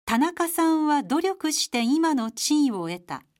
田中さんは努力して今の地位を得た。